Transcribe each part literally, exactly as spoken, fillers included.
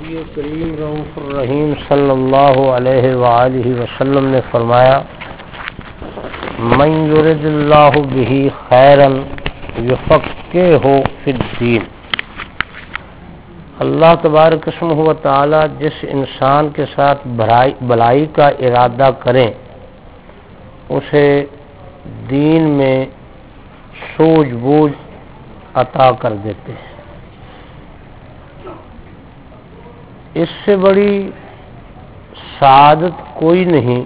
نبی کریم رؤوف الرحیم صلی اللہ علیہ وآلہ وسلم نے فرمایا، من یرد اللہ بہ خیرا یفقہہ فی الدین۔ اللہ تبارک اسمہ و تعالی جس انسان کے ساتھ بھلائی کا ارادہ کریں اسے دین میں سوجھ بوجھ عطا کر دیتے ہیں۔ اس سے بڑی سعادت کوئی نہیں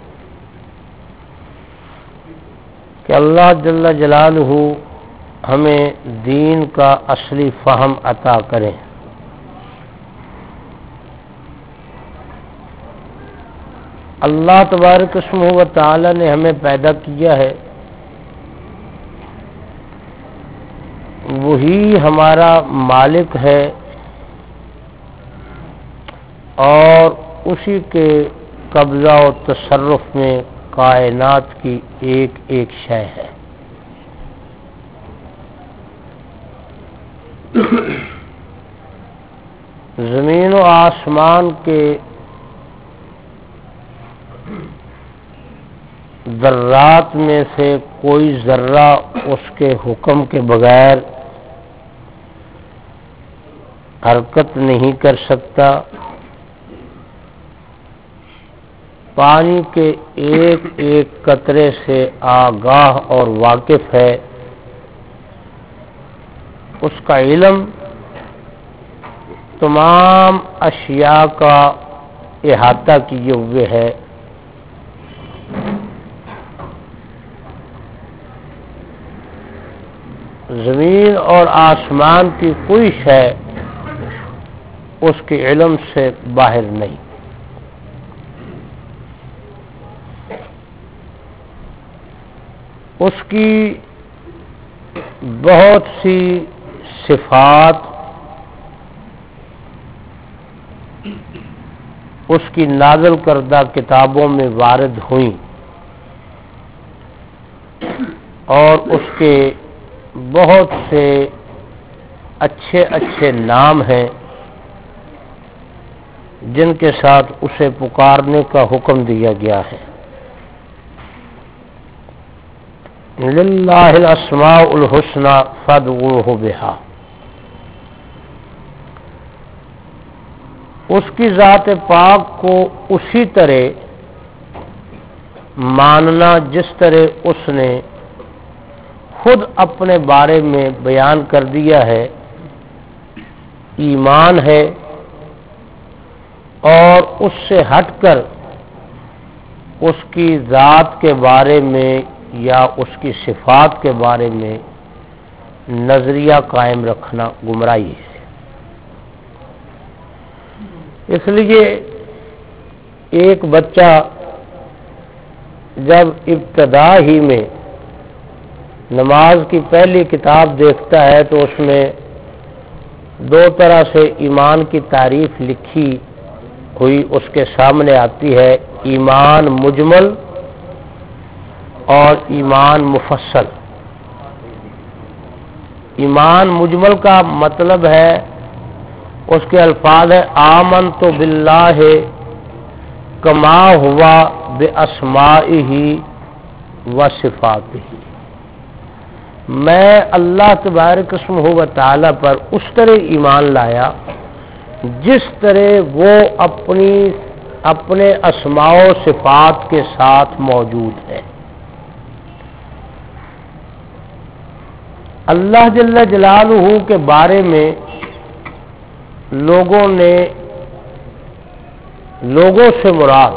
کہ اللہ جل جلالہ ہمیں دین کا اصلی فہم عطا کریں۔ اللہ تبارک اسمہ و تعالی نے ہمیں پیدا کیا ہے، وہی ہمارا مالک ہے اور اسی کے قبضہ و تصرف میں کائنات کی ایک ایک شے ہے۔ زمین و آسمان کے ذرات میں سے کوئی ذرہ اس کے حکم کے بغیر حرکت نہیں کر سکتا۔ پانی کے ایک ایک قطرے سے آگاہ اور واقف ہے، اس کا علم تمام اشیاء کا احاطہ کیے ہوئے ہے۔ زمین اور آسمان کی کوئی شے اس کے علم سے باہر نہیں۔ اس کی بہت سی صفات اس کی نازل کردہ کتابوں میں وارد ہوئیں اور اس کے بہت سے اچھے اچھے نام ہیں جن کے ساتھ اسے پکارنے کا حکم دیا گیا ہے۔ للہ الاسماء الحسنی فادعوہ بہا۔ اس کی ذات پاک کو اسی طرح ماننا جس طرح اس نے خود اپنے بارے میں بیان کر دیا ہے، ایمان ہے، اور اس سے ہٹ کر اس کی ذات کے بارے میں یا اس کی صفات کے بارے میں نظریہ قائم رکھنا گمراہی ہے۔ اس لیے ایک بچہ جب ابتدا ہی میں نماز کی پہلی کتاب دیکھتا ہے تو اس میں دو طرح سے ایمان کی تعریف لکھی ہوئی اس کے سامنے آتی ہے، ایمان مجمل اور ایمان مفصل۔ ایمان مجمل کا مطلب ہے، اس کے الفاظ ہے آمنت باللہ کما ہوا باسمائہ و صفاتہ۔ میں اللہ تبارک اسمہ و تعالی پر اس طرح ایمان لایا جس طرح وہ اپنی اپنے اسماء و صفات کے ساتھ موجود ہے۔ اللہ جل جلالہ کے بارے میں لوگوں نے لوگوں سے مراد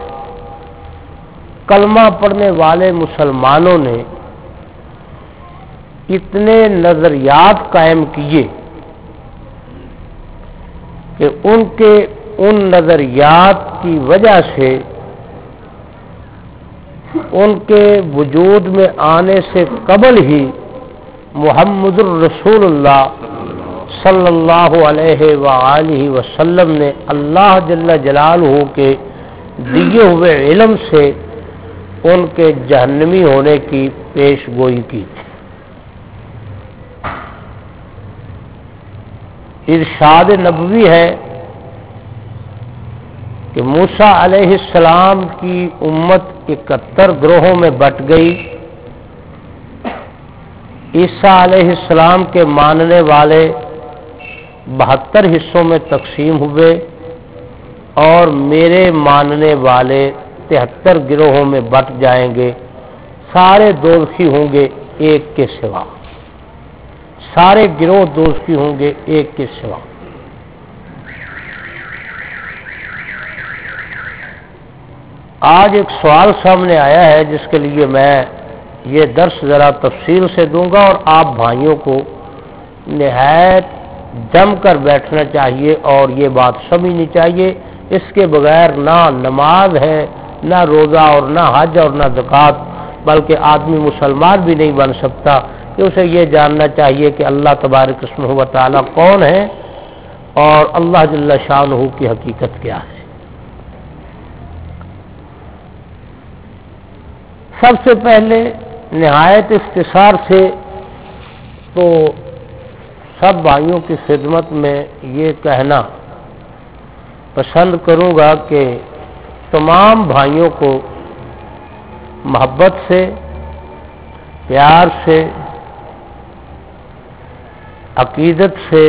کلمہ پڑھنے والے مسلمانوں نے اتنے نظریات قائم کیے کہ ان کے ان نظریات کی وجہ سے ان کے وجود میں آنے سے قبل ہی محمد الرسول اللہ صلی اللہ علیہ وآلہ وسلم نے اللہ جل جلالہ کے دیے ہوئے علم سے ان کے جہنمی ہونے کی پیش گوئی کی تھی۔ ارشاد نبوی ہے کہ موسیٰ علیہ السلام کی امت اکہتر گروہوں میں بٹ گئی، عیسیٰ علیہ السلام کے ماننے والے بہتر حصوں میں تقسیم ہوئے اور میرے ماننے والے تہتر گروہوں میں بٹ جائیں گے، سارے دوزخی ہوں گے ایک کے سوا، سارے گروہ دوزخی ہوں گے ایک کے سوا۔ آج ایک سوال سامنے آیا ہے جس کے لیے میں یہ درس ذرا تفصیل سے دوں گا، اور آپ بھائیوں کو نہایت جم کر بیٹھنا چاہیے اور یہ بات سمجھنی چاہیے، اس کے بغیر نہ نماز ہے، نہ روزہ اور نہ حج اور نہ زکوٰۃ، بلکہ آدمی مسلمان بھی نہیں بن سکتا کہ اسے یہ جاننا چاہیے کہ اللہ تبارک اسمہ و تعالیٰ کون ہے اور اللہ جل شانہ کی حقیقت کیا ہے۔ سب سے پہلے نہایت اختصار سے تو سب بھائیوں کی خدمت میں یہ کہنا پسند کروں گا کہ تمام بھائیوں کو محبت سے، پیار سے، عقیدت سے،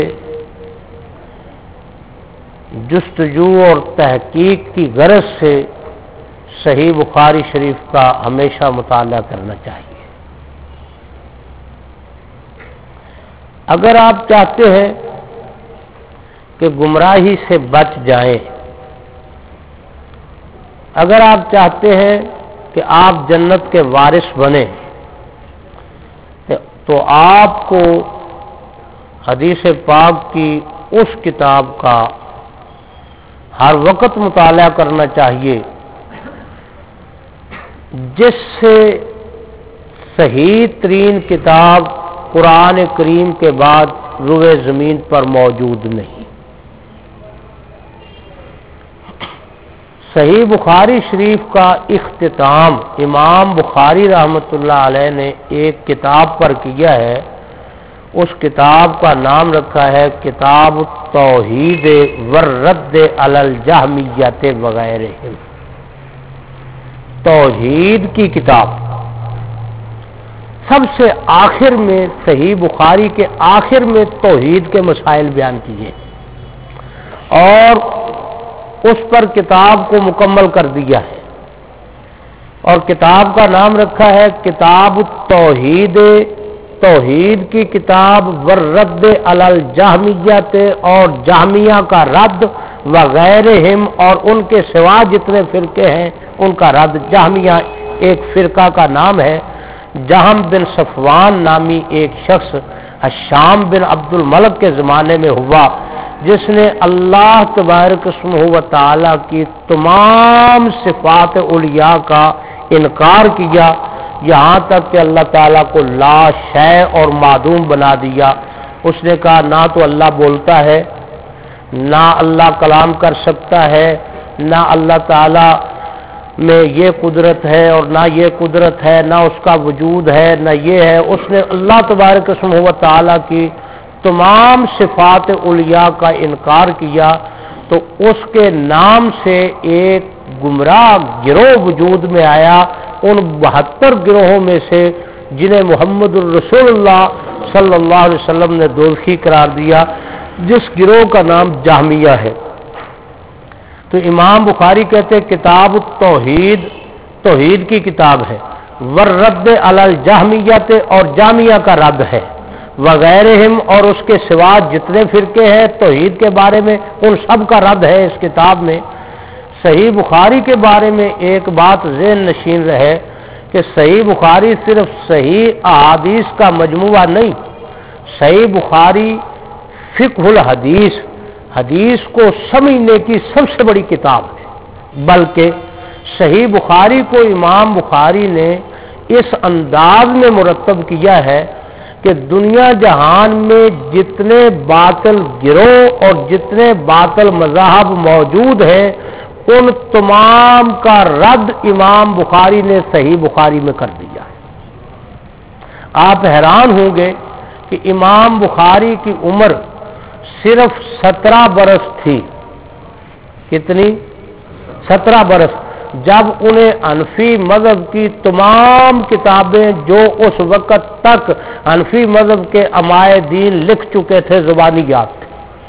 جستجو اور تحقیق کی غرض سے صحیح بخاری شریف کا ہمیشہ مطالعہ کرنا چاہیے۔ اگر آپ چاہتے ہیں کہ گمراہی سے بچ جائیں، اگر آپ چاہتے ہیں کہ آپ جنت کے وارث بنیں، تو آپ کو حدیث پاک کی اس کتاب کا ہر وقت مطالعہ کرنا چاہیے جس سے صحیح ترین کتاب قرآن کریم کے بعد روئے زمین پر موجود نہیں۔ صحیح بخاری شریف کا اختتام امام بخاری رحمۃ اللہ علیہ نے ایک کتاب پر کیا ہے، اس کتاب کا نام رکھا ہے کتاب التوحید والرد علی الجہمیۃ وغیرہم، توحید کی کتاب۔ سب سے آخر میں صحیح بخاری کے آخر میں توحید کے مسائل بیان کیے اور اس پر کتاب کو مکمل کر دیا ہے، اور کتاب کا نام رکھا ہے کتاب التوحید، توحید کی کتاب، والرد علی الجہمیۃ اور جہمیہ کا رد، وغیرہم اور ان کے سوا جتنے فرقے ہیں ان کا رد۔ جہمیہ ایک فرقہ کا نام ہے، جہم بن صفوان نامی ایک شخص الشام بن عبد الملک کے زمانے میں ہوا، جس نے اللہ تبارک اسمہ و تعالی کی تمام صفات علیاء کا انکار کیا، یہاں تک کہ اللہ تعالیٰ کو لا شیء اور معدوم بنا دیا۔ اس نے کہا نہ تو اللہ بولتا ہے، نہ اللہ کلام کر سکتا ہے، نہ اللہ تعالیٰ میں یہ قدرت ہے اور نہ یہ قدرت ہے، نہ اس کا وجود ہے نہ یہ ہے۔ اس نے اللہ تبارک اسمہ و تعالیٰ کی تمام صفات علیاء کا انکار کیا، تو اس کے نام سے ایک گمراہ گروہ وجود میں آیا، ان بہتر گروہوں میں سے جنہیں محمد الرسول اللہ صلی اللہ علیہ وسلم نے دوزخی قرار دیا، جس گروہ کا نام جہمیہ ہے۔ تو امام بخاری کہتے ہیں کتاب التوحید، توحید کی کتاب ہے، والرد علی الجہمیۃ اور جہمیہ کا رد ہے، وغیرہم اور اس کے سوا جتنے فرقے ہیں توحید کے بارے میں ان سب کا رد ہے اس کتاب میں۔ صحیح بخاری کے بارے میں ایک بات ذہن نشین رہے کہ صحیح بخاری صرف صحیح احادیث کا مجموعہ نہیں، صحیح بخاری فقہ الحدیث، حدیث کو سمجھنے کی سب سے بڑی کتاب ہے، بلکہ صحیح بخاری کو امام بخاری نے اس انداز میں مرتب کیا ہے کہ دنیا جہان میں جتنے باطل گروہ اور جتنے باطل مذاہب موجود ہیں ان تمام کا رد امام بخاری نے صحیح بخاری میں کر دیا ہے۔ آپ حیران ہوں گے کہ امام بخاری کی عمر صرف سترہ برس تھی، کتنی؟ सत्रह बरस, जब उन्हें हनफी मजहब की तमाम किताबें जो उस वक़्त तक हनफी मजहब के अमाए दीन लिख चुके थे ज़ुबानी याद थे।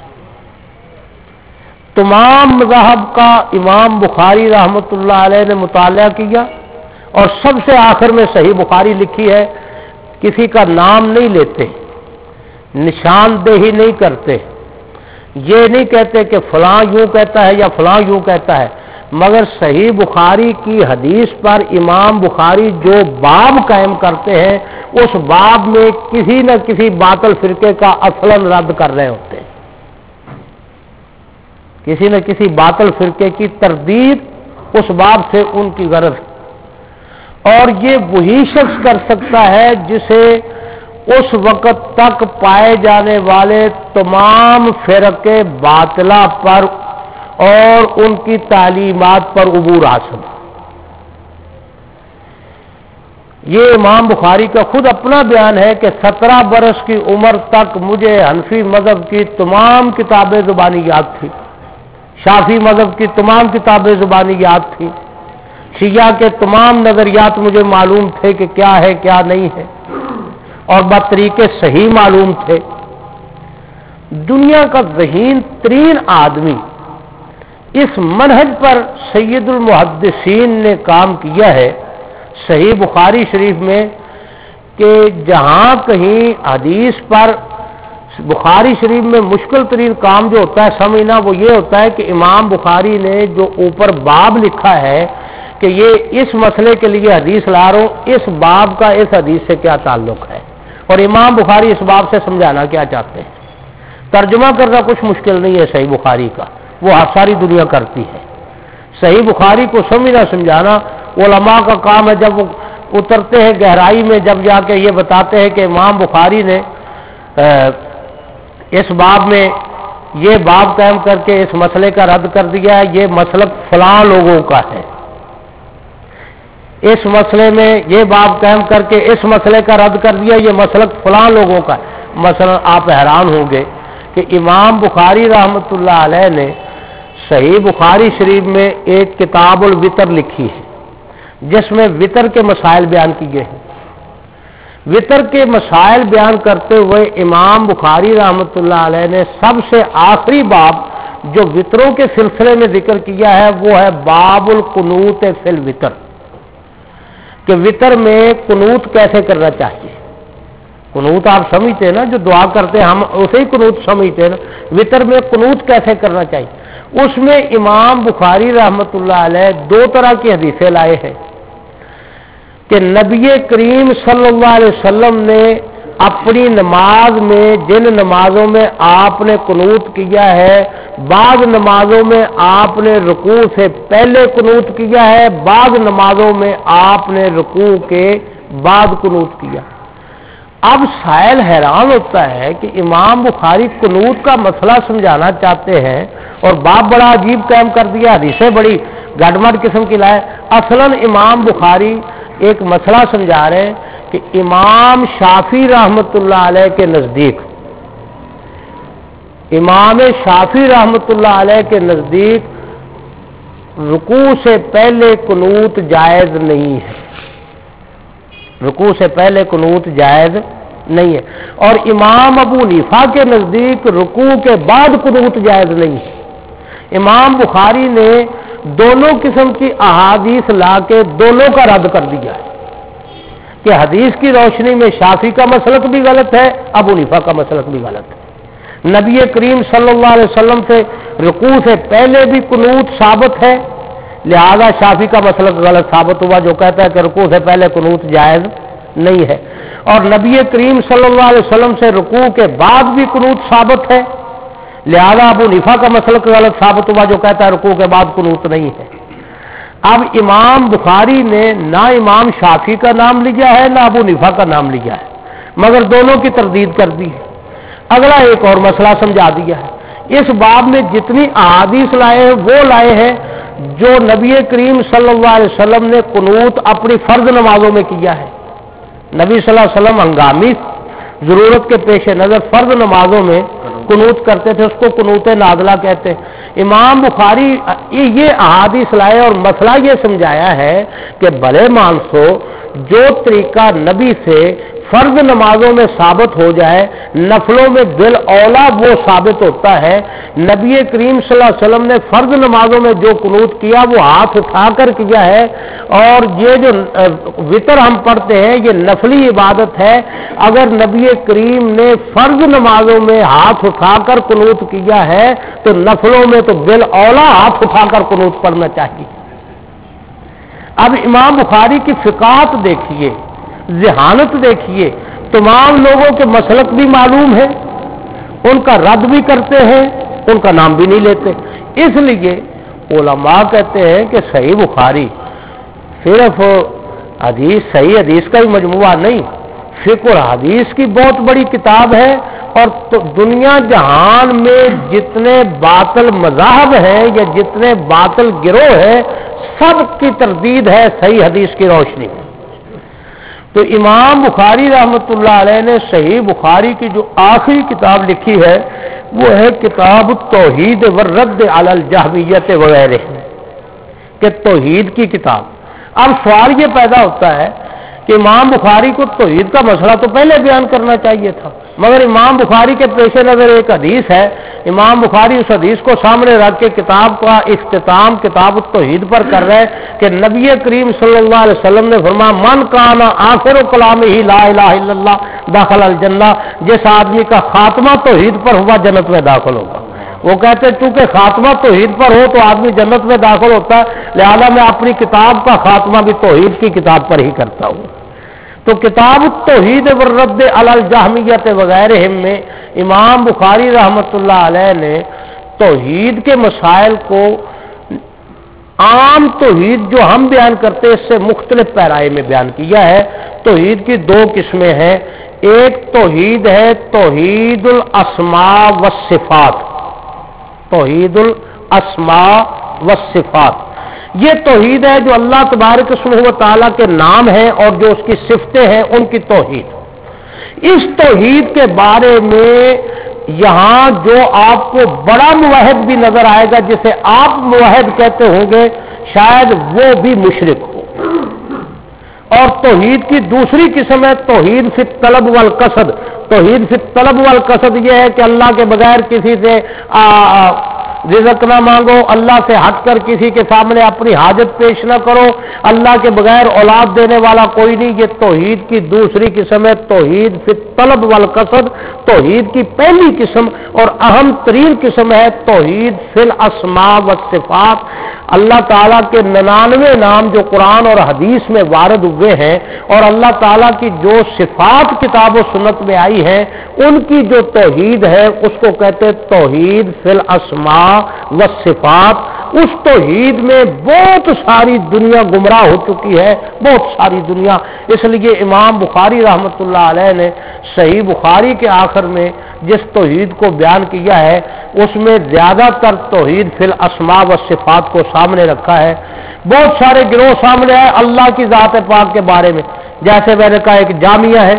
तमाम मज़हब का इमाम बुखारी रहमतुल्लाह अलैह ने मुताला किया और सबसे आखिर में सही बुखारी लिखी है। किसी का नाम नहीं लेते, निशानदेही नहीं करते, ये नहीं कहते कि फलां यूं कहता है या फलां यूं कहता है, मगर सही बुखारी की हदीस पर इमाम बुखारी जो बाब कायम करते हैं उस बाब में किसी न किसी बातिल फिरके का असलन रद्द कर रहे होते हैं, किसी न किसी बातिल फिरके की तरदीद उस बाब से उनकी गरज। और ये वही शख्स कर सकता है जिसे उस वक़्त तक पाए जाने वाले तमाम फिरके बातिला पर और उनकी तालीमात पर उबूर हासिल। ये इमाम बुखारी का खुद अपना बयान है कि सत्रह बरस की उम्र तक मुझे हनफी मजहब की तमाम किताबें ज़ुबानी याद थी, शाफी मजहब की तमाम किताबें ज़ुबानी याद थी, शिया के तमाम नज़रियात मुझे मालूम थे कि क्या है क्या नहीं है और बतरीके सही मालूम थे। दुनिया का ज़हीन तरीन आदमी इस मनहज पर सैयदुल मुहद्दिसीन ने काम किया है सही बुखारी शरीफ में कि जहाँ कहीं हदीस पर बुखारी शरीफ में मुश्किल तरीन काम जो होता है समझना वो ये होता है कि इमाम बुखारी ने जो ऊपर बाब लिखा है कि ये इस मसले के लिए हदीस ला रहा हूँ, इस बाब का इस हदीस से क्या ताल्लुक है और इमाम बुखारी इस बाब से समझाना क्या चाहते हैं। तर्जुमा करना कुछ मुश्किल नहीं है सही बुखारी का, वो आप सारी दुनिया करती है। सही बुखारी को समझना समझाना उलमा का काम है। जब वो उतरते हैं गहराई में, जब जाके ये बताते हैं कि इमाम बुखारी ने इस बाब में ये बाब कायम करके इस मसले का रद्द कर दिया है, ये मसलक फलां लोगों का है, इस मसले में ये बाब कायम करके इस मसले का रद्द कर दिया, ये मसलक फलां लोगों का है। मसलन आप हैरान होंगे कि इमाम बुखारी रहमतुल्लाह अलैह ने सही बुखारी शरीफ में एक किताबुल वितर लिखी है जिसमें वितर के मसाइल बयान किए हैं। वितर के मसाइल बयान करते हुए इमाम बुखारी रहमतुल्लाह अलैह ने सबसे आखिरी बाब जो वितरों के सिलसिले में जिक्र किया है वो है बाबुल कुनूत फिल वितर, कि वितर में कुनूत कैसे करना चाहिए। कुनूत आप समझते हैं ना, जो दुआ करते हैं हम उसे ही कुनूत समझते हैं ना। वितर में कुनूत कैसे करना चाहिए, उसमें इमाम बुखारी रहमतुल्लाह अलैह दो तरह की हदीसें लाए हैं कि नबी करीम सल्लल्लाहु अलैहि वसल्लम ने अपनी नमाज में जिन नमाजों में आपने कुनूत किया है, बाद नमाजों में आपने रुकू से पहले कुनूत किया है, बाद नमाजों में आपने रुकू के बाद कुनूत किया। अब साइल हैरान होता है कि इमाम बुखारी कुनूत का मसला समझाना चाहते हैं और बाप बड़ा अजीब कायम कर दिया, हदीसें बड़ी गड़मड़ किस्म की लाए। असलन इमाम बुखारी एक मसला समझा रहे हैं कि इमाम शाफी रहमतुल्लाह अलैह के नजदीक इमाम शाफी रहमतुल्लाह अलैह के नजदीक रुकू से पहले कुनूत जायज नहीं है, रुकू से पहले कुनूत जायज नहीं है। और इमाम अबू हनीफा के नजदीक रुकू के बाद कुनूत जायज नहीं है। इमाम बुखारी ने दोनों किस्म की अहादीस लाके दोनों का रद्द कर दिया है कि हदीस की रोशनी में शाफी का मसलक भी गलत है, अबू हनीफा का मसलक भी गलत है। नबी करीम सल्लल्लाहु अलैहि वसल्लम से रुकू से पहले भी कुनूत साबित है, लिहाजा शाफी का मसलक गलत साबित हुआ जो कहता है कि रुकू से पहले कुनूत जायज नहीं है। और नबी करीम सल्लल्लाहु अलैहि वसल्लम से रुकू के बाद भी कुनूत साबित है, लिहाजा अबू हनीफा का मसलक गलत साबित हुआ जो कहता है रुकू के बाद कुनूत नहीं है। अब इमाम बुखारी ने ना इमाम शाफी का नाम लिया है ना अबू हनीफा का नाम लिया है, मगर दोनों की तरदीद कर दी है। अगला एक और मसला समझा दिया है। इस बाब में जितनी अहादीस लाए हैं वो लाए हैं जो नबी करीम सल्लल्लाहु अलैहि वसल्लम ने कुनूत अपनी फर्ज नमाजों में किया है। नबी सल्लल्लाहु अलैहि वसल्लम हंगामी जरूरत के पेश नजर फर्ज नमाजों में कुनूत करते थे, उसको कुनूत नाज़िला कहते हैं। इमाम बुखारी ये अहादीस लाए और मसला ये समझाया है कि भले मानसो जो तरीका नबी से फर्ज नमाजों में साबित हो जाए, नफलों में बिल औला वो साबित होता है। नबी करीम सल्लल्लाहु अलैहि वसल्लम ने फर्ज नमाजों में जो कुनूत किया वो हाथ उठाकर किया है, और ये जो वितर हम पढ़ते हैं ये नफली इबादत है। अगर नबी करीम ने फर्ज नमाजों में हाथ उठाकर कुनूत किया है तो नफलों में तो बिल औला हाथ उठाकर कुनूत पढ़ना चाहिए। अब इमाम बुखारी की फिकात देखिए, ज़हानत देखिए, तमाम लोगों के मसलक भी मालूम है, उनका रद्द भी करते हैं, उनका नाम भी नहीं लेते। इसलिए उलमा कहते हैं कि सही बुखारी सिर्फ हदीस, सही हदीस का ही मजमुआ नहीं, फिक्र और हदीस की बहुत बड़ी किताब है। और तो दुनिया जहान में जितने बातिल मज़ाहब हैं या जितने बातिल गिरोह हैं, सब की तरदीद है सही हदीस की रोशनी में। तो इमाम बुखारी रहमतुल्लाह अलैह ने सही बुखारी की जो आखिरी किताब लिखी है वो है किताब तौहीद व रद्द अलल जहमियत वगैरह, कि तौहीद की किताब। अब सवाल ये पैदा होता है कि इमाम बुखारी को तौहीद का मसला तो पहले बयान करना चाहिए था, मगर इमाम बुखारी के पेश नज़र एक हदीस है, इमाम बुखारी उस हदीस को सामने रख के किताब का इख्तिताम किताब तौहीद पर कर रहे हैं कि नबी करीम सल्लल्लाहु अलैहि वसल्लम ने फरमाया मन काना आखिर कलाम ही ला इलाहा इल्लल्लाह दाखिल अल जन्नह, जिस आदमी का खात्मा तौहीद पर हुआ जन्नत में दाखिल होगा। वो कहते हैं चूंकि खात्मा तौहीद पर हो तो आदमी जन्नत में दाखिल होता है, लिहाजा मैं अपनी किताब का खात्मा भी तौहीद की किताब पर ही करता हूँ। तो किताब तौहीद व रद्द अलल जहमियत वगैरह में इमाम बुखारी रहमतुल्लाह अलैह ने तौहीद के मसाइल को आम तौहीद जो हम बयान करते हैं इससे मुख्तलिफ पैराए में बयान किया है। तौहीद की दो किस्में हैं, एक तौहीद है तौहीदुल अस्मा व सिफात, तौहीदुल अस्मा व सिफात, ये तौहीद है जो अल्लाह तबारक व तआला के नाम है और जो उसकी सिफतें हैं उनकी तौहीद। इस तौहीद के बारे में यहां जो आपको बड़ा मुवाहिद भी नजर आएगा, जिसे आप मुवाहिद कहते होंगे, शायद वो भी मुशरिक हो। और तौहीद की दूसरी किस्म है तौहीद फी तलब वल कसद। तौहीद फी तलब वल कसद ये है कि अल्लाह के बगैर किसी से आ, आ, रिज़्क़ ना मांगो, अल्लाह से हटकर किसी के सामने अपनी हाजत पेश ना करो, अल्लाह के बगैर औलाद देने वाला कोई नहीं। ये तौहीद की दूसरी किस्म है तौहीद फी तलब वल कसद। तौहीद की पहली किस्म और अहम तरीन किस्म है तौहीद फिल अस्मा व सिफात। अल्लाह ताला के निन्यानवे नाम जो कुरान और हदीस में वारद हुए हैं और अल्लाह ताला की जो सिफात किताब और सुन्नत में आई है उनकी जो तौहीद है उसको कहते हैं तौहीद फिल अस्मा व सिफात। उस तौहीद में बहुत सारी दुनिया गुमराह हो चुकी है, बहुत सारी दुनिया। इसलिए इमाम बुखारी रहमतुल्लाह अलैह ने सही बुखारी के आखिर में जिस तौहीद को बयान किया है उसमें ज्यादातर तौहीद फिल अस्मा व सिफात को सामने रखा है। बहुत सारे गिरोह सामने आए अल्लाह की ज़ात पाक के बारे में, जैसे मैंने कहा एक जामिया है,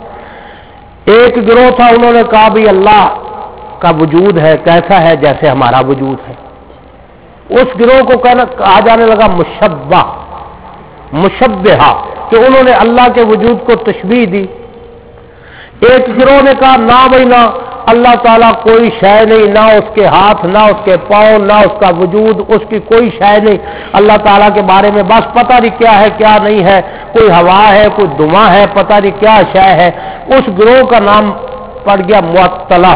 एक गिरोह था उन्होंने कहा भी अल्लाह का वजूद है, कैसा है जैसे हमारा वजूद है। उस गिरोह को कहना कहा जाने लगा मुशब्बा, मुशब्बिहा, कि उन्होंने अल्लाह के वजूद को तशबीह दी। एक गिरोह ने कहा ना भाई ना, अल्लाह ताला कोई शय नहीं, ना उसके हाथ, ना उसके पांव, ना उसका वजूद, उसकी कोई शय नहीं। अल्लाह ताला के बारे में बस पता नहीं क्या है क्या नहीं है, कोई हवा है, कोई धुआं है, पता नहीं क्या शय है। उस गिरोह का नाम पड़ गया मुअत्तला।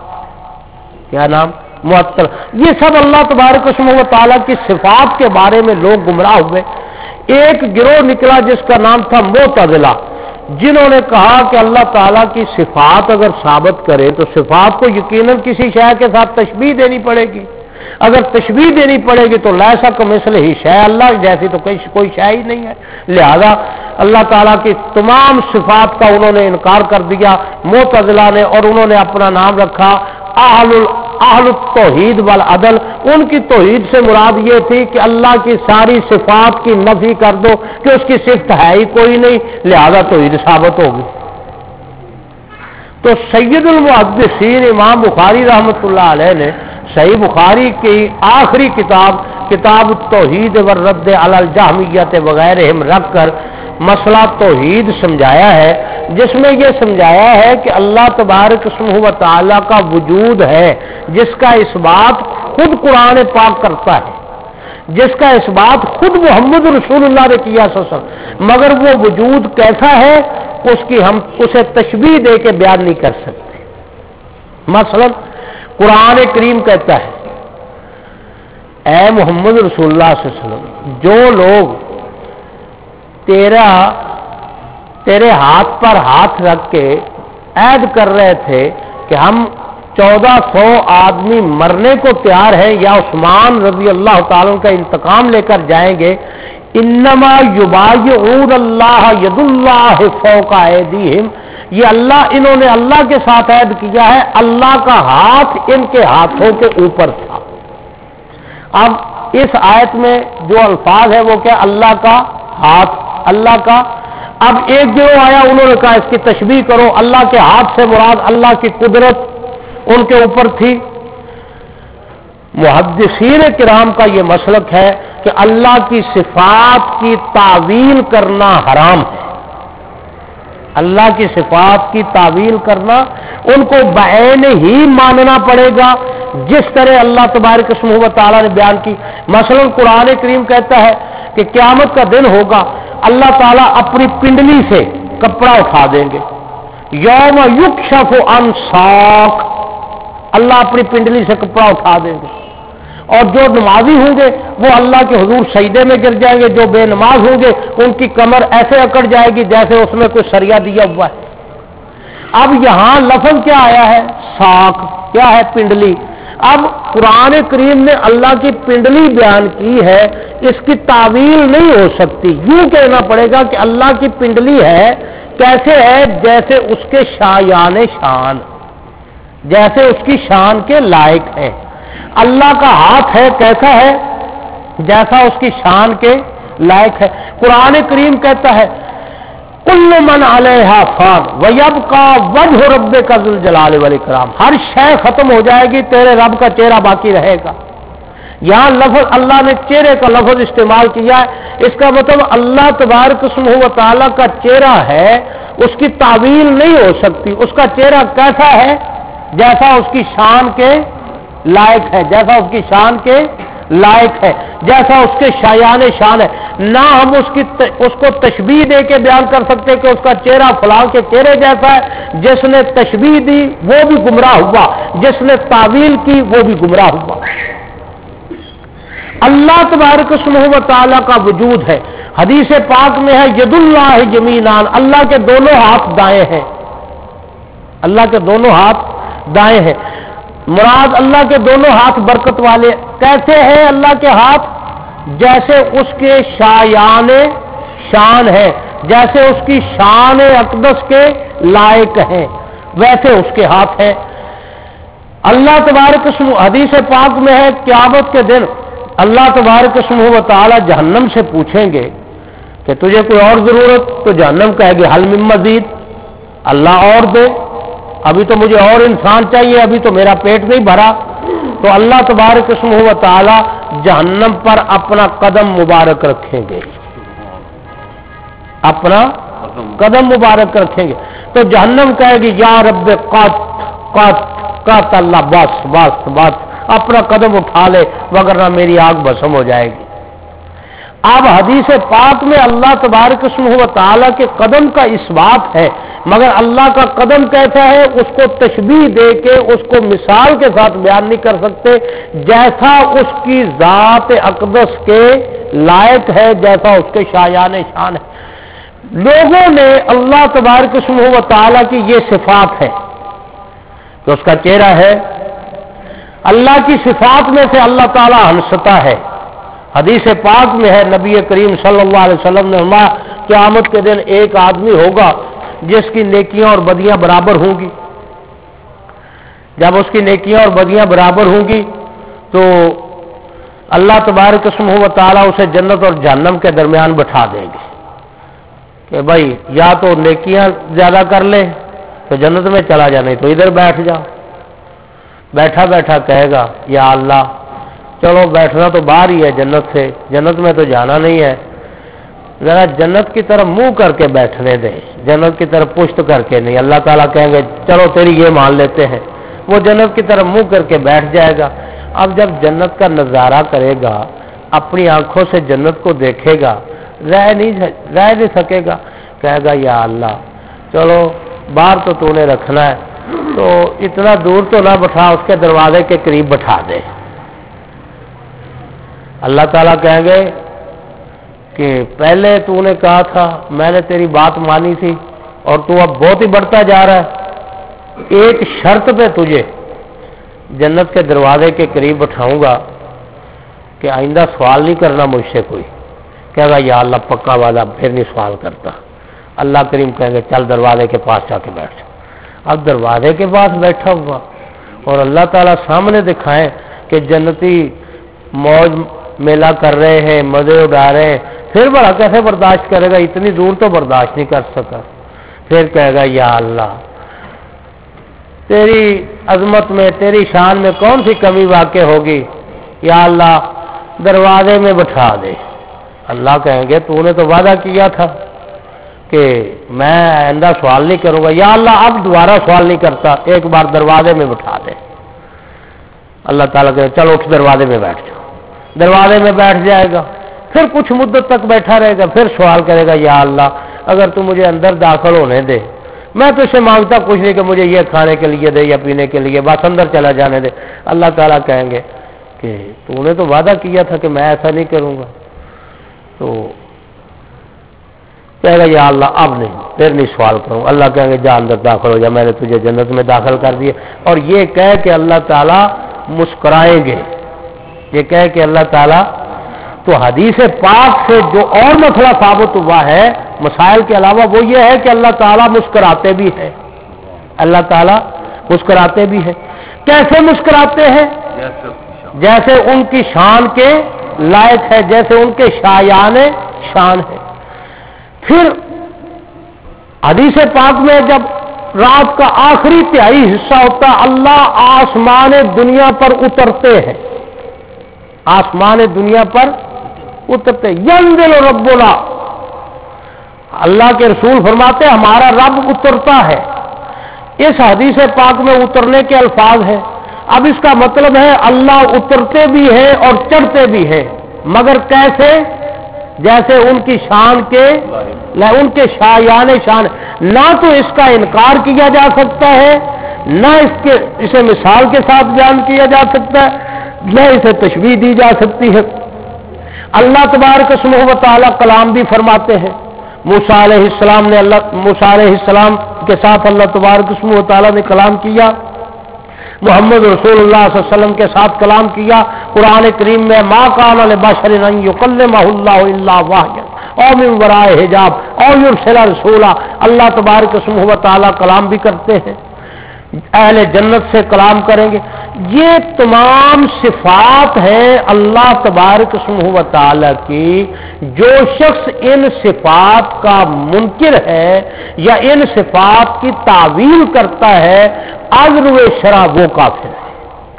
क्या नाम? मुअत्तला। ये सब अल्लाह तबारक व तआला की सिफात के बारे में लोग गुमराह हुए। एक गिरोह निकला जिसका नाम था मुअतज़िला, जिन्होंने कहा कि अल्लाह ताला की सिफात अगर साबित करे तो सिफात को यकीनन किसी शय के साथ तशबीह देनी पड़ेगी। अगर तशबीह देनी पड़ेगी तो लैसा कमिस्लिही ही शय, अल्लाह जैसी तो कोई कोई शय ही नहीं है। लिहाजा अल्लाह ताला की तमाम सिफात का उन्होंने इनकार कर दिया मुअतज़िला ने, और उन्होंने अपना नाम रखा अहलुल अहलुत तौहीद वल अदल। उनकी तौहीद से मुराद ये थी कि अल्लाह की सारी सिफात की नफी कर दो कि उसकी सिफत है ही कोई नहीं, लिहाजा तौहीद साबित होगी। تو سید المحدثین امام بخاری رحمۃ اللہ علیہ نے صحیح بخاری کی آخری کتاب کتاب التوحید والرد علی الجہمیۃ وغیرہم رکھ کر مسئلہ توحید سمجھایا ہے، جس میں یہ سمجھایا ہے کہ اللہ تبارک و تعالی کا وجود ہے، جس کا اس بات خود قرآن پاک کرتا ہے، جس کا اس بات خود محمد رسول اللہ نے کیا صلی اللہ علیہ وسلم، مگر وہ وجود کیسا ہے اس کی ہم اسے تشبیہ دے کے بیان نہیں کر سکتے۔ مثلا قرآن کریم کہتا ہے اے محمد رسول اللہ صلی اللہ علیہ وسلم، جو لوگ تیرا تیرے ہاتھ پر ہاتھ رکھ کے عہد کر رہے تھے کہ ہم چودہ سو آدمی مرنے کو تیار ہیں یا عثمان رضی اللہ تعالیٰ کا انتقام لے کر جائیں گے، انما یبایعون اللہ ید اللہ فوق ایدیہم، یہ اللہ انہوں نے اللہ کے ساتھ عہد کیا ہے، اللہ کا ہاتھ ان کے ہاتھوں کے اوپر تھا۔ اب اس آیت میں جو الفاظ ہے وہ کیا؟ اللہ کا ہاتھ، اللہ کا۔ اب ایک گروہ آیا، انہوں نے کہا اس کی تشبیہ کرو، اللہ کے ہاتھ سے مراد اللہ کی قدرت ان کے اوپر تھی۔ محدثین کرام کا یہ مسلک ہے کہ اللہ کی صفات کی تعویل کرنا حرام ہے، اللہ کی صفات کی تعویل کرنا ان کو بعین ہی ماننا پڑے گا جس طرح اللہ تبارک و تعالیٰ نے بیان کی۔ مثلا قرآن کریم کہتا ہے کہ قیامت کا دن ہوگا، اللہ تعالیٰ اپنی پنڈلی سے کپڑا اٹھا دیں گے، یوم یکشف عن ساق، اللہ اپنی پنڈلی سے کپڑا اٹھا دیں گے، اور جو نمازی ہوں گے وہ اللہ کے حضور سجدے میں گر جائیں گے، جو بے نماز ہوں گے ان کی کمر ایسے اکڑ جائے گی جیسے اس میں کوئی سریا دیا ہوا ہے۔ اب یہاں لفظ کیا آیا ہے؟ ساق، کیا ہے؟ پنڈلی۔ اب قرآن کریم نے اللہ کی پنڈلی بیان کی ہے، اس کی تعویل نہیں ہو سکتی، یوں کہنا پڑے گا کہ اللہ کی پنڈلی ہے، کیسے ہے؟ جیسے اس کے شایان شان، جیسے اس کی شان کے لائق ہے۔ اللہ کا ہاتھ ہے، کیسا ہے؟ جیسا اس کی شان کے لائق ہے۔ قرآن کریم کہتا ہے کل من علیہا فان ویبقی وجہ ربک ذو الجلال والاکرام، ہر شے ختم ہو جائے گی، تیرے رب کا چہرہ باقی رہے گا۔ یہاں لفظ اللہ نے چہرے کا لفظ استعمال کیا ہے، اس کا مطلب اللہ تبارک و تعالیٰ کا چہرہ ہے، اس کی تعویل نہیں ہو سکتی۔ اس کا چہرہ کیسا ہے؟ جیسا اس کی شان کے لائق ہے، جیسا اس کی شان کے لائق ہے، جیسا اس کے شایان شان ہے۔ نہ ہم اس کی اس کو تشبیہ دے کے بیان کر سکتے کہ اس کا چہرہ فلاں کے چہرے جیسا ہے، جس نے تشبیہ دی وہ بھی گمراہ ہوا، جس نے تعویل کی وہ بھی گمراہ ہوا۔ اللہ تبارک و تعالیٰ کا وجود ہے، حدیث پاک میں ہے ید اللہ یمینان، اللہ کے دونوں ہاتھ دائیں ہیں، اللہ کے دونوں ہاتھ دائیں ہیں۔ مراد اللہ کے دونوں ہاتھ برکت والے۔ کیسے ہیں اللہ کے ہاتھ؟ جیسے اس کے شایان شان ہے، جیسے اس کی شان اقدس کے لائق ہیں، ویسے اس کے ہاتھ ہیں۔ اللہ تبارک حدیث پاک میں ہے قیامت کے دن اللہ تبارک و تعالی جہنم سے پوچھیں گے کہ تجھے کوئی اور ضرورت؟ تو جہنم کہے گی حل من مزید، اللہ اور دے، ابھی تو مجھے اور انسان چاہیے، ابھی تو میرا پیٹ نہیں بھرا۔ تو اللہ تبارک و تعالی جہنم پر اپنا قدم مبارک رکھیں گے، اپنا قدم مبارک رکھیں گے، تو جہنم کہے گی یا رب قط قط قط، اللہ بس بس بس اپنا قدم اٹھا لے وگرنہ میری آگ بھسم ہو جائے گی۔ اب حدیث پاک میں اللہ تبارک و تعالیٰ کے قدم کا اس بات ہے، مگر اللہ کا قدم کیسا ہے اس کو تشبیہ دے کے اس کو مثال کے ساتھ بیان نہیں کر سکتے، جیسا اس کی ذات اقدس کے لائق ہے، جیسا اس کے شایان شان ہے۔ لوگوں نے اللہ تبارک و تعالیٰ کی یہ صفات ہے کہ اس کا چہرہ ہے، اللہ کی صفات میں سے اللہ تعالیٰ ہنستا ہے۔ حدیث پاک میں ہے نبی کریم صلی اللہ علیہ وسلم نے فرمایا قیامت کے دن ایک آدمی ہوگا جس کی نیکیاں اور بدیاں برابر ہوں گی، جب اس کی نیکیاں اور بدیاں برابر ہوں گی تو اللہ تبارک و تعالیٰ اسے جنت اور جہنم کے درمیان بٹھا دیں گے کہ بھائی یا تو نیکیاں زیادہ کر لے تو جنت میں چلا جا، نہیں تو ادھر بیٹھ جا۔ بیٹھا بیٹھا کہے گا یا اللہ چلو بیٹھنا تو باہر ہی ہے جنت سے، جنت میں تو جانا نہیں ہے، ذرا جنت کی طرف منہ کر کے بیٹھنے دے، جنت کی طرف پشت کر کے نہیں۔ اللہ تعالیٰ کہیں گے چلو تیری یہ مان لیتے ہیں، وہ جنت کی طرف منہ کر کے بیٹھ جائے گا۔ اب جب جنت کا نظارہ کرے گا، اپنی آنکھوں سے جنت کو دیکھے گا، رہ نہیں رہ نہیں سکے گا، کہے گا یا اللہ چلو باہر تو تو نے رکھنا ہے تو اتنا دور تو نہ بٹھا، اس کے دروازے کے قریب بٹھا دے۔ اللہ تعالیٰ کہیں گے کہ پہلے تو نے کہا تھا، میں نے تیری بات مانی تھی اور تو اب بہت ہی بڑھتا جا رہا ہے، ایک شرط پہ تجھے جنت کے دروازے کے قریب بٹھاؤں گا کہ آئندہ سوال نہیں کرنا مجھ سے کوئی۔ کہے گا یا اللہ پکا وعدہ، پھر نہیں سوال کرتا۔ اللہ کریم کہیں گے چل دروازے کے پاس جا کے بیٹھ۔ اب دروازے کے پاس بیٹھا ہوا اور اللہ تعالیٰ سامنے دکھائیں کہ جنتی موج میلہ کر رہے ہیں، مزے اڑا رہے ہیں، پھر بڑا کیسے برداشت کرے گا؟ اتنی دور تو برداشت نہیں کر سکا۔ پھر کہے گا یا اللہ تیری عظمت میں، تیری شان میں کون سی کمی واقع ہوگی، یا اللہ دروازے میں بٹھا دے۔ اللہ کہیں گے تو نے تو وعدہ کیا تھا کہ میں آئندہ سوال نہیں کروں گا، یا اللہ اب دوبارہ سوال نہیں کرتا، ایک بار دروازے میں بٹھا دے۔ اللہ تعالیٰ کہے چلو اٹھ دروازے میں بیٹھ جاؤ۔ دروازے میں بیٹھ جائے گا، پھر کچھ مدت تک بیٹھا رہے گا، پھر سوال کرے گا یا اللہ اگر تو مجھے اندر داخل ہونے دے، میں تو اسے مانگتا کچھ نہیں کہ مجھے یہ کھانے کے لیے دے یا پینے کے لیے، بس اندر چلا جانے دے۔ اللہ تعالیٰ کہیں گے کہ تو نے تو وعدہ کیا تھا کہ میں ایسا نہیں کروں گا، تو کہے گا یا اللہ اب نہیں، پھر نہیں سوال کروں۔ اللہ کہیں گے جا اندر داخل ہو جا، میں نے تجھے جنت میں داخل کر دیا۔ اور یہ کہہ کہ اللہ تعالیٰ مسکرائیں گے، یہ کہہ کہ اللہ تعالیٰ، تو حدیث پاک سے جو اور مسئلہ ثابت ہوا ہے مسائل کے علاوہ وہ یہ ہے کہ اللہ تعالیٰ مسکراتے بھی ہے، اللہ تعالیٰ مسکراتے بھی ہے۔ کیسے مسکراتے ہیں؟ جیسے ان کی شان کے لائق ہے، جیسے ان کے شایان شان ہے۔ پھر حدیث پاک میں جب رات کا آخری تہائی حصہ ہوتا ہے، اللہ آسمان دنیا پر اترتے ہیں، آسمان دنیا پر اترتے ینزل ربنا، اللہ کے رسول فرماتے ہیں ہمارا رب اترتا ہے۔ اس حدیث پاک میں اترنے کے الفاظ ہیں۔ اب اس کا مطلب ہے اللہ اترتے بھی ہیں اور چڑھتے بھی ہیں، مگر کیسے؟ جیسے ان کی شان کے، ان کے شایان شان، نہ تو اس کا انکار کیا جا سکتا ہے، نہ اس کے اسے مثال کے ساتھ بیان کیا جا سکتا ہے، نہ اسے تشبیہ دی جا سکتی ہے۔ اللہ تبارک اسمہ و تعالیٰ کلام بھی فرماتے ہیں۔ موسیٰ علیہ السلام نے اللہ موسیٰ علیہ السلام کے ساتھ اللہ تبارک اسمہ و تعالیٰ نے کلام کیا، محمد رسول اللہ صلی اللہ علیہ وسلم کے ساتھ کلام کیا۔ قرآن کریم میں ما کان لبشر ان یکلمہ اللہ الا وحیا او من وراء حجاب او یرسل رسولا، اللہ تبارک اسمہ و تعالیٰ کلام بھی کرتے ہیں، اہل جنت سے کلام کریں گے۔ یہ تمام صفات ہیں اللہ تبارک اسمہ و تعالیٰ کی۔ جو شخص ان صفات کا منکر ہے یا ان صفات کی تعویل کرتا ہے، عذر شرع وہ کافر ہے۔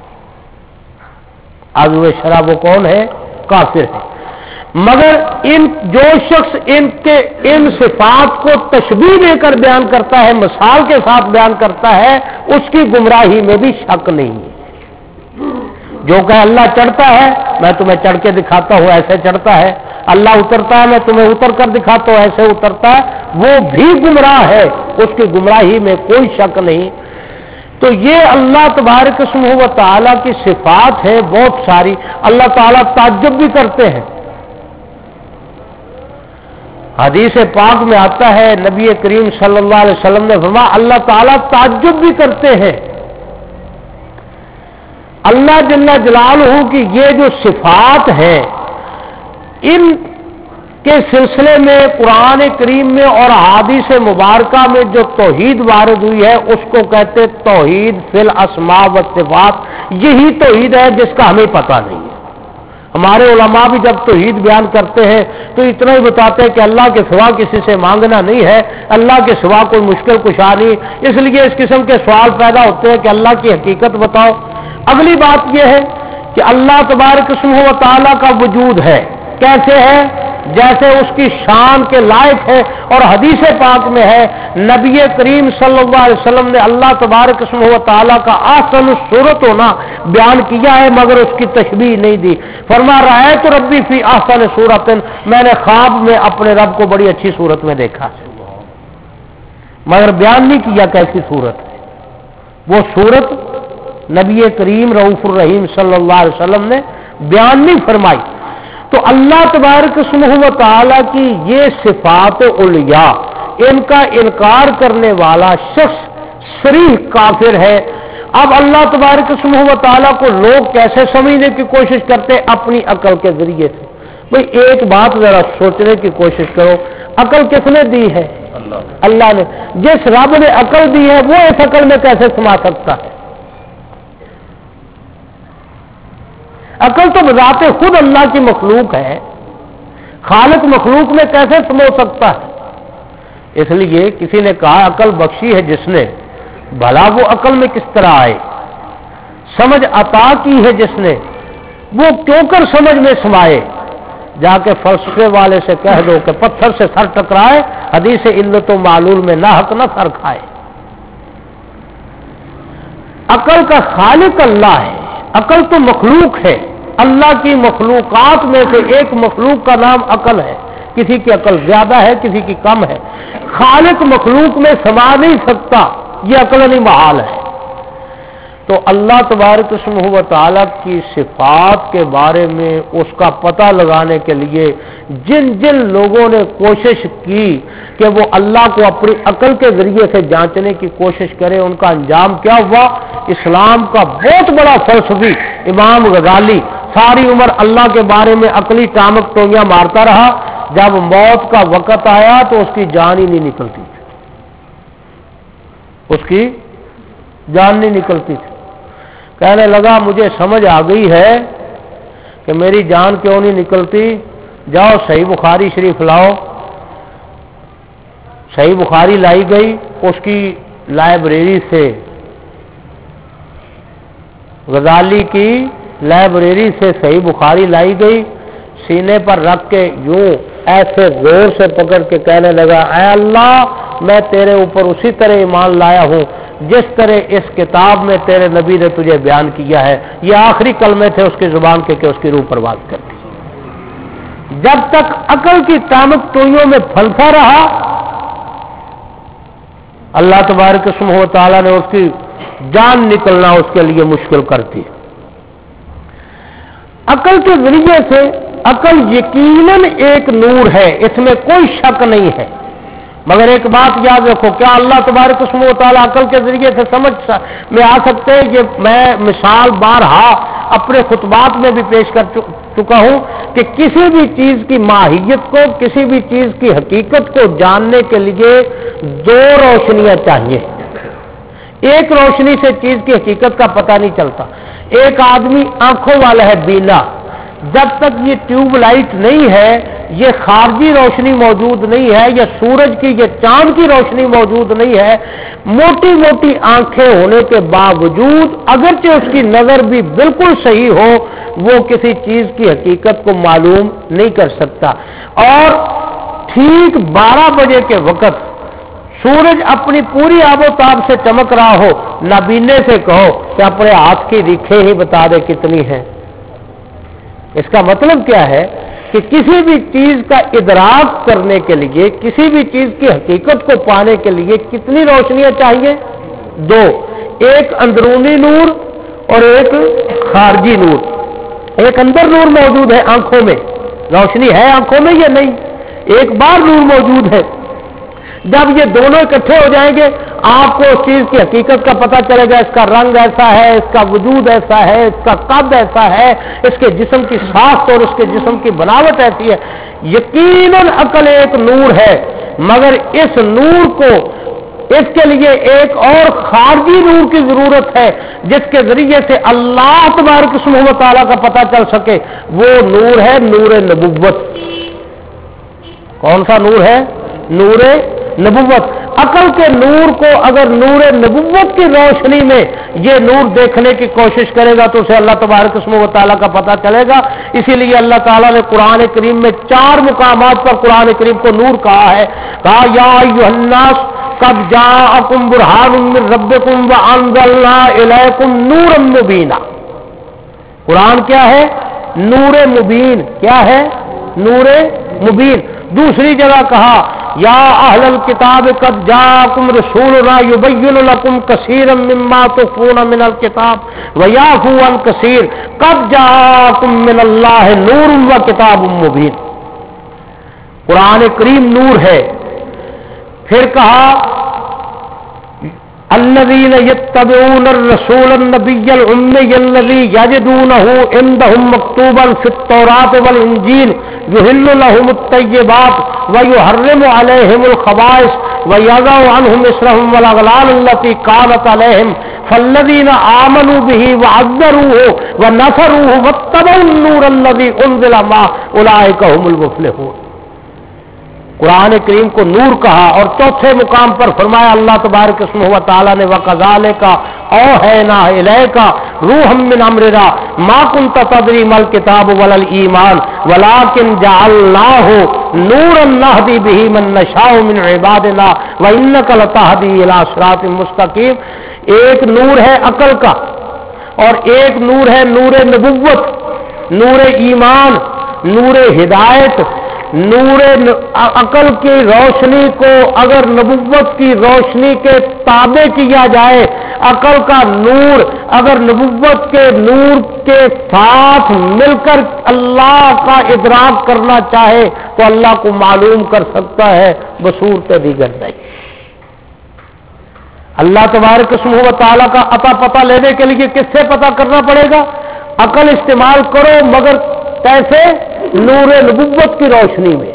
عذر شرع وہ کون ہے؟ کافر ہے۔ مگر ان جو شخص ان کے ان صفات کو تشبیہ دے کر بیان کرتا ہے، مثال کے ساتھ بیان کرتا ہے، اس کی گمراہی میں بھی شک نہیں ہے۔ جو کہ اللہ چڑھتا ہے میں تمہیں چڑھ کے دکھاتا ہوں ایسے چڑھتا ہے، اللہ اترتا ہے میں تمہیں اتر کر دکھاتا ہوں ایسے اترتا ہے، وہ بھی گمراہ ہے، اس کی گمراہی میں کوئی شک نہیں۔ تو یہ اللہ تبارک اسمہ و تعالیٰ کی صفات ہے بہت ساری۔ اللہ تعالیٰ تعجب بھی کرتے ہیں۔ حدیث پاک میں آتا ہے نبی کریم صلی اللہ علیہ وسلم نے فرمایا اللہ تعالیٰ تعجب بھی کرتے ہیں۔ اللہ جل جلالہ کی یہ جو صفات ہیں، ان کے سلسلے میں قرآن کریم میں اور احادیث مبارکہ میں جو توحید وارد ہوئی ہے اس کو کہتے توحید فی الاسماء والصفات۔ یہی توحید ہے جس کا ہمیں پتہ نہیں ہے۔ ہمارے علماء بھی جب توحید بیان کرتے ہیں تو اتنا ہی بتاتے ہیں کہ اللہ کے سوا کسی سے مانگنا نہیں ہے، اللہ کے سوا کوئی مشکل کشا نہیں، اس لیے اس قسم کے سوال پیدا ہوتے ہیں کہ اللہ کی حقیقت بتاؤ۔ اگلی بات یہ ہے کہ اللہ تبارک و تعالیٰ کا وجود ہے، کیسے ہے؟ جیسے اس کی شان کے لائق ہے، اور حدیث پاک میں ہے نبی کریم صلی اللہ علیہ وسلم نے اللہ تبارک و تعالیٰ کا احسن الصورت ہونا بیان کیا ہے مگر اس کی تشبیہ نہیں دی۔ فرما رأیت ربی فی احسن صورت، میں نے خواب میں اپنے رب کو بڑی اچھی صورت میں دیکھا، مگر بیان نہیں کیا کیسی صورت ہے۔ وہ صورت نبی کریم رؤوف الرحیم صلی اللہ علیہ وسلم نے بیان نہیں فرمائی۔ تو اللہ تبارک و تعالیٰ کی یہ صفات علیاء، ان کا انکار کرنے والا شخص صریح کافر ہے۔ اب اللہ تبارک و تعالیٰ کو لوگ کیسے سمجھنے کی کوشش کرتے ہیں؟ اپنی عقل کے ذریعے سے۔ بھئی ایک بات ذرا سوچنے کی کوشش کرو، عقل کس نے دی ہے؟ اللہ نے۔ جس رب نے عقل دی ہے وہ اس عقل میں کیسے سما سکتا ہے؟ عقل تو بذات خود اللہ کی مخلوق ہے، خالق مخلوق میں کیسے سمو سکتا ہے؟ اس لیے کسی نے کہا عقل بخشی ہے جس نے، بھلا وہ عقل میں کس طرح آئے؟ سمجھ عطا کی ہے جس نے، وہ کیوں کر سمجھ میں سمائے؟ جا کے فلسفے والے سے کہہ دو کہ پتھر سے سر ٹکرائے، حدیث علت و معلول میں نہ حق نہ سر کھائے۔ عقل کا خالق اللہ ہے، عقل تو مخلوق ہے، اللہ کی مخلوقات میں سے ایک مخلوق کا نام عقل ہے، کسی کی عقل زیادہ ہے کسی کی کم ہے، خالق مخلوق میں سما نہیں سکتا، یہ عقلانی محال ہے۔ تو اللہ تبارک و تعالیٰ کی صفات کے بارے میں اس کا پتہ لگانے کے لیے جن جن لوگوں نے کوشش کی کہ وہ اللہ کو اپنی عقل کے ذریعے سے جانچنے کی کوشش کرے، ان کا انجام کیا ہوا؟ اسلام کا بہت بڑا فلسفی امام غزالی ساری عمر اللہ کے بارے میں عقلی ٹامک ٹوئیاں مارتا رہا، جب موت کا وقت آیا تو اس کی جان ہی نہیں نکلتی تھی، اس کی جان نہیں نکلتی تھی۔ کہنے لگا مجھے سمجھ آ گئی ہے کہ میری جان کیوں نہیں نکلتی، جاؤ صحیح بخاری شریف لاؤ۔ صحیح بخاری لائی گئی، اس کی لائبریری سے، غزالی کی لائبریری سے صحیح بخاری لائی گئی، سینے پر رکھ کے یوں ایسے زور سے پکڑ کے کہنے لگا اے اللہ میں تیرے اوپر اسی طرح ایمان لایا ہوں جس طرح اس کتاب میں تیرے نبی نے تجھے بیان کیا ہے۔ یہ آخری کلمے تھے اس کی زبان کے کہ اس کی روح پرواز کر دی۔ جب تک عقل کی ٹامک ٹوئیوں میں پھنسا رہا، اللہ تبارک و تعالیٰ نے اس کی جان نکلنا اس کے لیے مشکل کر دی۔ عقل کے ذریعے سے، عقل یقیناً ایک نور ہے، اس میں کوئی شک نہیں ہے، مگر ایک بات یاد رکھو، کیا اللہ تبارک و تعالیٰ عقل کے ذریعے سے سمجھ میں آ سکتے ہیں؟ یہ میں مثال بارہا اپنے خطبات میں بھی پیش کر چکا ہوں کہ کسی بھی چیز کی ماہیت کو، کسی بھی چیز کی حقیقت کو جاننے کے لیے دو روشنیاں چاہیے۔ ایک روشنی سے چیز کی حقیقت کا پتہ نہیں چلتا۔ ایک آدمی آنکھوں والا ہے، بینا، جب تک یہ ٹیوب لائٹ نہیں ہے، یہ خارجی روشنی موجود نہیں ہے، یہ سورج کی، یہ چاند کی روشنی موجود نہیں ہے، موٹی موٹی آنکھیں ہونے کے باوجود اگرچہ اس کی نظر بھی بالکل صحیح ہو، وہ کسی چیز کی حقیقت کو معلوم نہیں کر سکتا۔ اور ٹھیک بارہ بجے کے وقت سورج اپنی پوری آب و تاب سے چمک رہا ہو، نابینے سے کہو کہ اپنے ہاتھ کی ریکھیں ہی بتا دے کتنی ہیں۔ اس کا مطلب کیا ہے کہ کسی بھی چیز کا ادراک کرنے کے لیے، کسی بھی چیز کی حقیقت کو پانے کے لیے کتنی روشنیاں چاہیے؟ دو، ایک اندرونی نور اور ایک خارجی نور۔ ایک اندر نور موجود ہے آنکھوں میں، روشنی ہے آنکھوں میں یا نہیں؟ ایک بار نور موجود ہے۔ جب یہ دونوں اکٹھے ہو جائیں گے آپ کو اس چیز کی حقیقت کا پتہ چلے گا، اس کا رنگ ایسا ہے، اس کا وجود ایسا ہے، اس کا قد ایسا ہے، اس کے جسم کی ساخت اور اس کے جسم کی بناوٹ ایسی ہے۔ یقیناً عقل ایک نور ہے، مگر اس نور کو اس کے لیے ایک اور خارجی نور کی ضرورت ہے جس کے ذریعے سے اللہ تبارک و تعالیٰ کا پتہ چل سکے. وہ نور ہے نور نبوت. کون سا نور ہے؟ نور نبوت. عقل کے نور کو اگر نور نبوت کی روشنی میں یہ نور دیکھنے کی کوشش کرے گا تو اسے اللہ تبارک و تعالیٰ کا پتہ چلے گا. اسی لیے اللہ تعالیٰ نے قرآن کریم میں چار مقامات پر قرآن کریم کو نور کہا ہے. کہا یا ایھا الناس قد جاءکم برہان من ربکم وانزلنا الیکم نورا مبینا. قرآن کیا ہے؟ نور مبین. کیا ہے؟ نور مبین. دوسری جگہ کہا یا اہل الکتاب قد جاءکم رسولنا یبین لکم کثیرا مما تخفون من الکتاب ویعفو عن کثیر قد جاءکم من اللہ نور وکتاب مبین. قرآن کریم نور ہے. پھر کہا الذین یتبعون الرسول النبی الأمی الذی یجدونہ عندہم مکتوبا فی التوراۃ والانجیل یحل لهم الطیبات ویحرم علیہم الخبائث ویضع عنہم اصرہم والاغلال التي كانت علیہم فالذین آمنوا به وعذروه ونصروه واتبعوا النور الذي انزل معه اولئک هم المفلحون. قرآن کریم کو نور کہا. اور چوتھے مقام پر فرمایا اللہ تبارک و تعالیٰ نے وَكَذَلِكَ أَوْحَيْنَا إِلَيْكَ رُوحًا مِّنْ أَمْرِنَا مَا كُنْتَ تَدْرِي مَا الْكِتَابُ وَلَا الْإِيمَانُ وَلَكِنْ جَعَلْنَاهُ نُورًا نَهْدِي بِهِ مَن نَّشَاءُ مِنْ عِبَادِنَا وَإِنَّكَ لَتَهْدِي إِلَىٰ صِرَاطٍ مُّسْتَقِيمٍ. ایک نور ہے عقل کا اور ایک نور ہے نور نبوت، نور ایمان، نور ہدایت. نور عقل کی روشنی کو اگر نبوت کی روشنی کے تابع کیا جائے، عقل کا نور اگر نبوت کے نور کے ساتھ مل کر اللہ کا ادراک کرنا چاہے تو اللہ کو معلوم کر سکتا ہے، بصورت دیگر نہیں. اللہ تبارک و تعالیٰ کا عطا پتہ لینے کے لیے کس سے پتہ کرنا پڑے گا؟ عقل استعمال کرو، مگر کیسے؟ نور نبوت کی روشنی میں.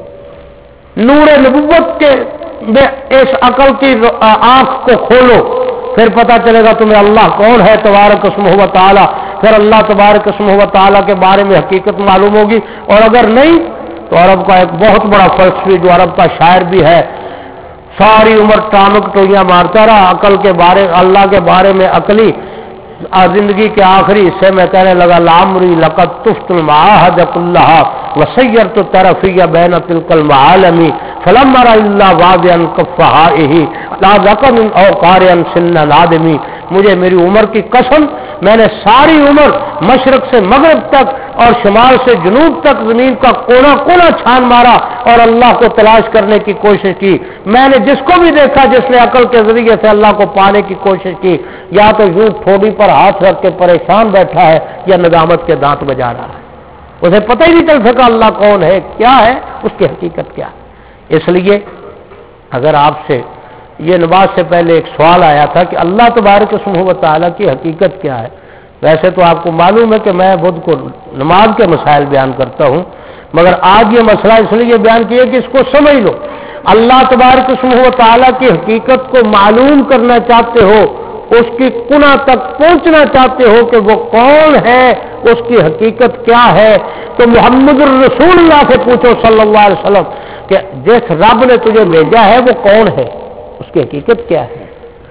نور نبوت کے میں اس عقل کی آنکھ کو کھولو، پھر پتہ چلے گا تمہیں اللہ کون ہے تبارک و تعالیٰ. پھر اللہ تبارک و تعالیٰ کے بارے میں حقیقت معلوم ہوگی. اور اگر نہیں تو عرب کا ایک بہت بڑا فلسفی جو عرب کا شاعر بھی ہے، ساری عمر ٹامک ٹوئیاں مارتا رہا عقل کے بارے، اللہ کے بارے میں عقلی زندگی کے آخری حصے میں کہنے لگا لامری لقد تفت المعاہد کلہا وسیرت الطرفیہ بین تلک المعالمی فلم ارى الا واضعا کفہائہ لا ذکر من اوقارا سن نادمی. مجھے میری عمر کی قسم، میں نے ساری عمر مشرق سے مغرب تک اور شمال سے جنوب تک زمین کا کونا کونا چھان مارا اور اللہ کو تلاش کرنے کی کوشش کی. میں نے جس کو بھی دیکھا جس نے عقل کے ذریعے سے اللہ کو پانے کی کوشش کی، یا تو یوں ٹھوڑی پر ہاتھ رکھ کے پریشان بیٹھا ہے یا ندامت کے دانت بجا رہا ہے. اسے پتہ ہی نہیں چل سکا اللہ کون ہے، کیا ہے، اس کی حقیقت کیا ہے. اس لیے اگر آپ سے یہ نماز سے پہلے ایک سوال آیا تھا کہ اللہ تبارک و تعالیٰ کی حقیقت کیا ہے، ویسے تو آپ کو معلوم ہے کہ میں بدھ کو نماز کے مسائل بیان کرتا ہوں، مگر آج یہ مسئلہ اس لیے بیان کیا کہ اس کو سمجھ لو. اللہ تبارک و تعالیٰ کی حقیقت کو معلوم کرنا چاہتے ہو، اس کی کنہ تک پہنچنا چاہتے ہو کہ وہ کون ہے، اس کی حقیقت کیا ہے، تو محمد الرسول اللہ سے پوچھو صلی اللہ علیہ وسلم کہ جس رب نے تجھے بھیجا ہے وہ کون ہے، اس کی حقیقت کیا ہے،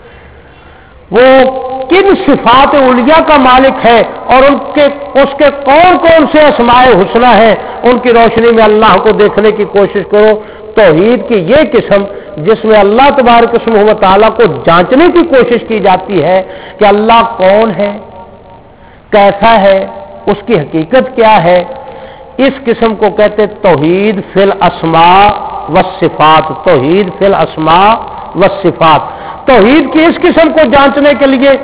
وہ کن صفات علیہ کا مالک ہے، اور ان کے اس کے کون کون سے اسماء حسنی ہیں. ان کی روشنی میں اللہ کو دیکھنے کی کوشش کرو. توحید کی یہ قسم جس میں اللہ تبارک و تعالیٰ کو جانچنے کی کوشش کی جاتی ہے کہ اللہ کون ہے، کیسا ہے، اس کی حقیقت کیا ہے، اس قسم کو کہتے توحید فی الاسماء والصفات. توحید فی الاسماء والصفات. توحید کی اس قسم کو جانچنے کے لیے